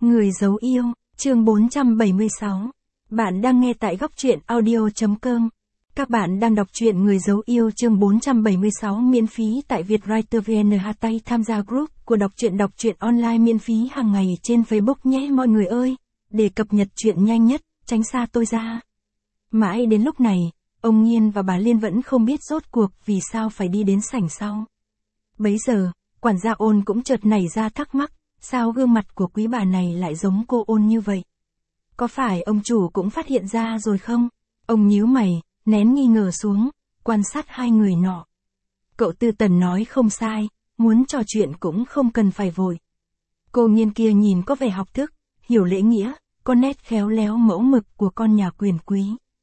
Người giấu yêu, chương 476. Bạn đang nghe tại góc truyện audio.com. Các bạn đang đọc truyện Người giấu yêu chương 476 miễn phí tại Vietwriter VN. Tham gia group của đọc truyện online miễn phí hàng ngày trên Facebook nhé mọi người ơi, để cập nhật truyện nhanh nhất, tránh xa tôi ra. Mãi đến lúc này, ông Nhiên và bà Liên vẫn không biết rốt cuộc vì sao phải đi đến sảnh sau. Bấy giờ, quản gia Ôn cũng chợt nảy ra thắc mắc, sao gương mặt của quý bà này lại giống cô Ôn như vậy? Có phải ông chủ cũng phát hiện ra rồi không? Ông nhíu mày, nén nghi ngờ xuống, quan sát hai người nọ. Cậu Tư Tần nói không sai, muốn trò chuyện cũng không cần phải vội. Cô Nhiên kia nhìn có vẻ học thức, hiểu lễ nghĩa, có nét khéo léo mẫu mực của con nhà quyền quý.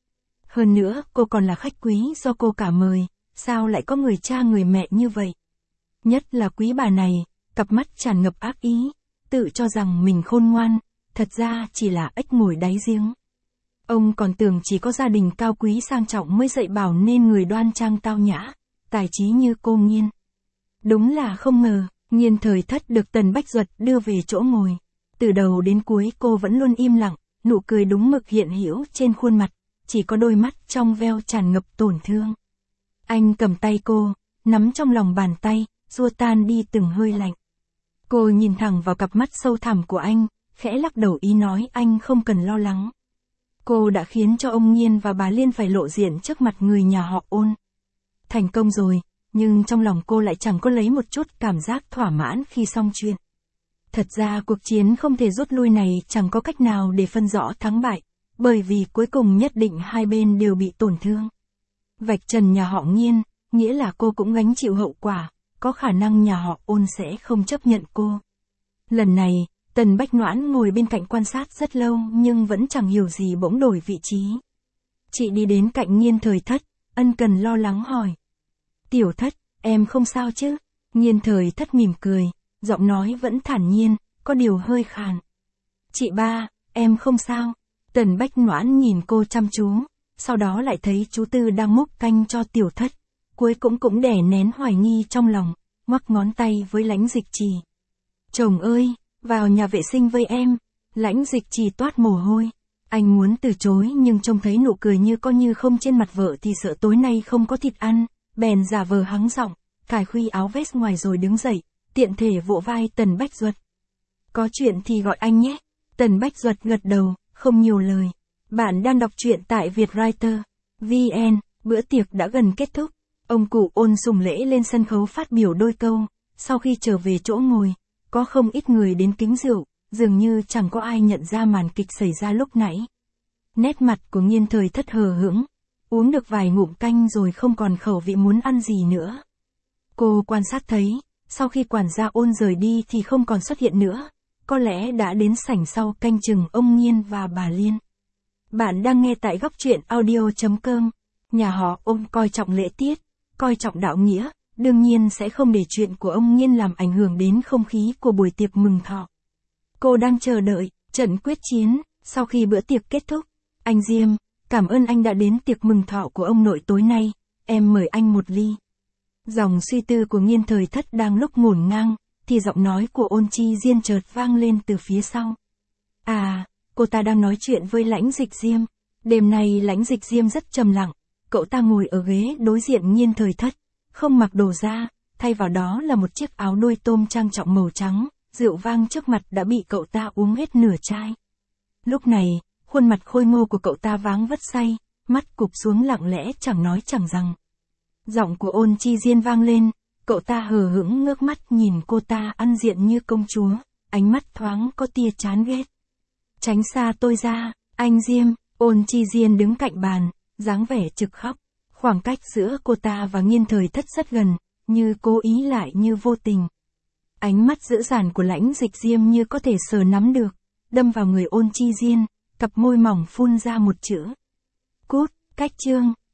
Hơn nữa, cô còn là khách quý do cô cả mời, sao lại có người cha người mẹ như vậy? Nhất là quý bà này, cặp mắt tràn ngập ác ý, tự cho rằng mình khôn ngoan, thật ra chỉ là ếch ngồi đáy giếng. Ông còn tưởng chỉ có gia đình cao quý sang trọng mới dạy bảo nên người đoan trang tao nhã, tài trí như cô Nhiên. Đúng là không ngờ, Nhiên Thời Thất được Tần Bách Duật đưa về chỗ ngồi. Từ đầu đến cuối cô vẫn luôn im lặng, nụ cười đúng mực hiện hữu trên khuôn mặt, chỉ có đôi mắt trong veo tràn ngập tổn thương. Anh cầm tay cô, nắm trong lòng bàn tay, xua tan đi từng hơi lạnh. Cô nhìn thẳng vào cặp mắt sâu thẳm của anh, khẽ lắc đầu ý nói anh không cần lo lắng. Cô đã khiến cho ông Nhiên và bà Liên phải lộ diện trước mặt người nhà họ Ôn. Thành công rồi, nhưng trong lòng cô lại chẳng có lấy một chút cảm giác thỏa mãn khi xong chuyện. Thật ra cuộc chiến không thể rút lui này chẳng có cách nào để phân rõ thắng bại, bởi vì cuối cùng nhất định hai bên đều bị tổn thương. Vạch trần nhà họ Nhiên, nghĩa là cô cũng gánh chịu hậu quả, có khả năng nhà họ Ôn sẽ không chấp nhận cô. Lần này, Tần Bách Noãn ngồi bên cạnh quan sát rất lâu nhưng vẫn chẳng hiểu gì bỗng đổi vị trí. Chị đi đến cạnh Nhiên Thời Thất, ân cần lo lắng hỏi. Tiểu Thất, em không sao chứ? Nhiên Thời Thất mỉm cười, giọng nói vẫn thản nhiên, có điều hơi khàn. Chị ba, em không sao. Tần Bách Noãn nhìn cô chăm chú, sau đó lại thấy chú Tư đang múc canh cho Tiểu Thất. Cuối cũng đè nén hoài nghi trong lòng, ngoắc ngón tay với Lãnh Dịch Trì. Chồng ơi, vào nhà vệ sinh với em. Lãnh Dịch Trì toát mồ hôi. Anh muốn từ chối nhưng trông thấy nụ cười như có như không trên mặt vợ thì sợ tối nay không có thịt ăn, bèn giả vờ hắng giọng, cài khuy áo vest ngoài rồi đứng dậy, tiện thể vỗ vai Tần Bách Duật. Có chuyện thì gọi anh nhé. Tần Bách Duật gật đầu, không nhiều lời. Bạn đang đọc truyện tại Vietwriter VN. Bữa tiệc đã gần kết thúc. Ông cụ Ôn sùng lễ lên sân khấu phát biểu đôi câu, sau khi trở về chỗ ngồi, có không ít người đến kính rượu, dường như chẳng có ai nhận ra màn kịch xảy ra lúc nãy. Nét mặt của Nhiên Thời Thất hờ hững, uống được vài ngụm canh rồi không còn khẩu vị muốn ăn gì nữa. Cô quan sát thấy, sau khi quản gia Ôn rời đi thì không còn xuất hiện nữa, có lẽ đã đến sảnh sau canh chừng ông Nhiên và bà Liên. Bạn đang nghe tại góc truyện audio.com. Nhà họ Ôn coi trọng lễ tiết, coi trọng đạo nghĩa, đương nhiên sẽ không để chuyện của ông Nhiên làm ảnh hưởng đến không khí của buổi tiệc mừng thọ. Cô đang chờ đợi trận quyết chiến. Sau khi bữa tiệc kết thúc, anh Diêm, cảm ơn anh đã đến tiệc mừng thọ của ông nội tối nay, em mời anh một ly. Dòng suy tư của Nhiên Thời Thất đang lúc ngổn ngang, thì giọng nói của Ôn Chi Diên chợt vang lên từ phía sau. À, cô ta đang nói chuyện với Lãnh Dịch Diêm. Đêm nay Lãnh Dịch Diêm rất trầm lặng, cậu ta ngồi ở ghế đối diện Nhiên Thời Thất, không mặc đồ ra, thay vào đó là một chiếc áo đuôi tôm trang trọng màu trắng, rượu vang trước mặt đã bị cậu ta uống hết nửa chai. Lúc này, khuôn mặt khôi ngô của cậu ta váng vất say, mắt cụp xuống lặng lẽ chẳng nói chẳng rằng. Giọng của Ôn Chi Diên vang lên, cậu ta hờ hững ngước mắt nhìn cô ta ăn diện như công chúa, ánh mắt thoáng có tia chán ghét. Tránh xa tôi ra, anh Diêm. Ôn Chi Diên đứng cạnh bàn, dáng vẻ trực khóc. Khoảng cách giữa cô ta và Nhiên Thời Thất rất gần, như cố ý lại như vô tình. Ánh mắt dữ dằn của Lãnh Dịch Diêm như có thể sờ nắm được, đâm vào người Ôn Chi Diên, cặp môi mỏng phun ra một chữ. Cút, cách chương.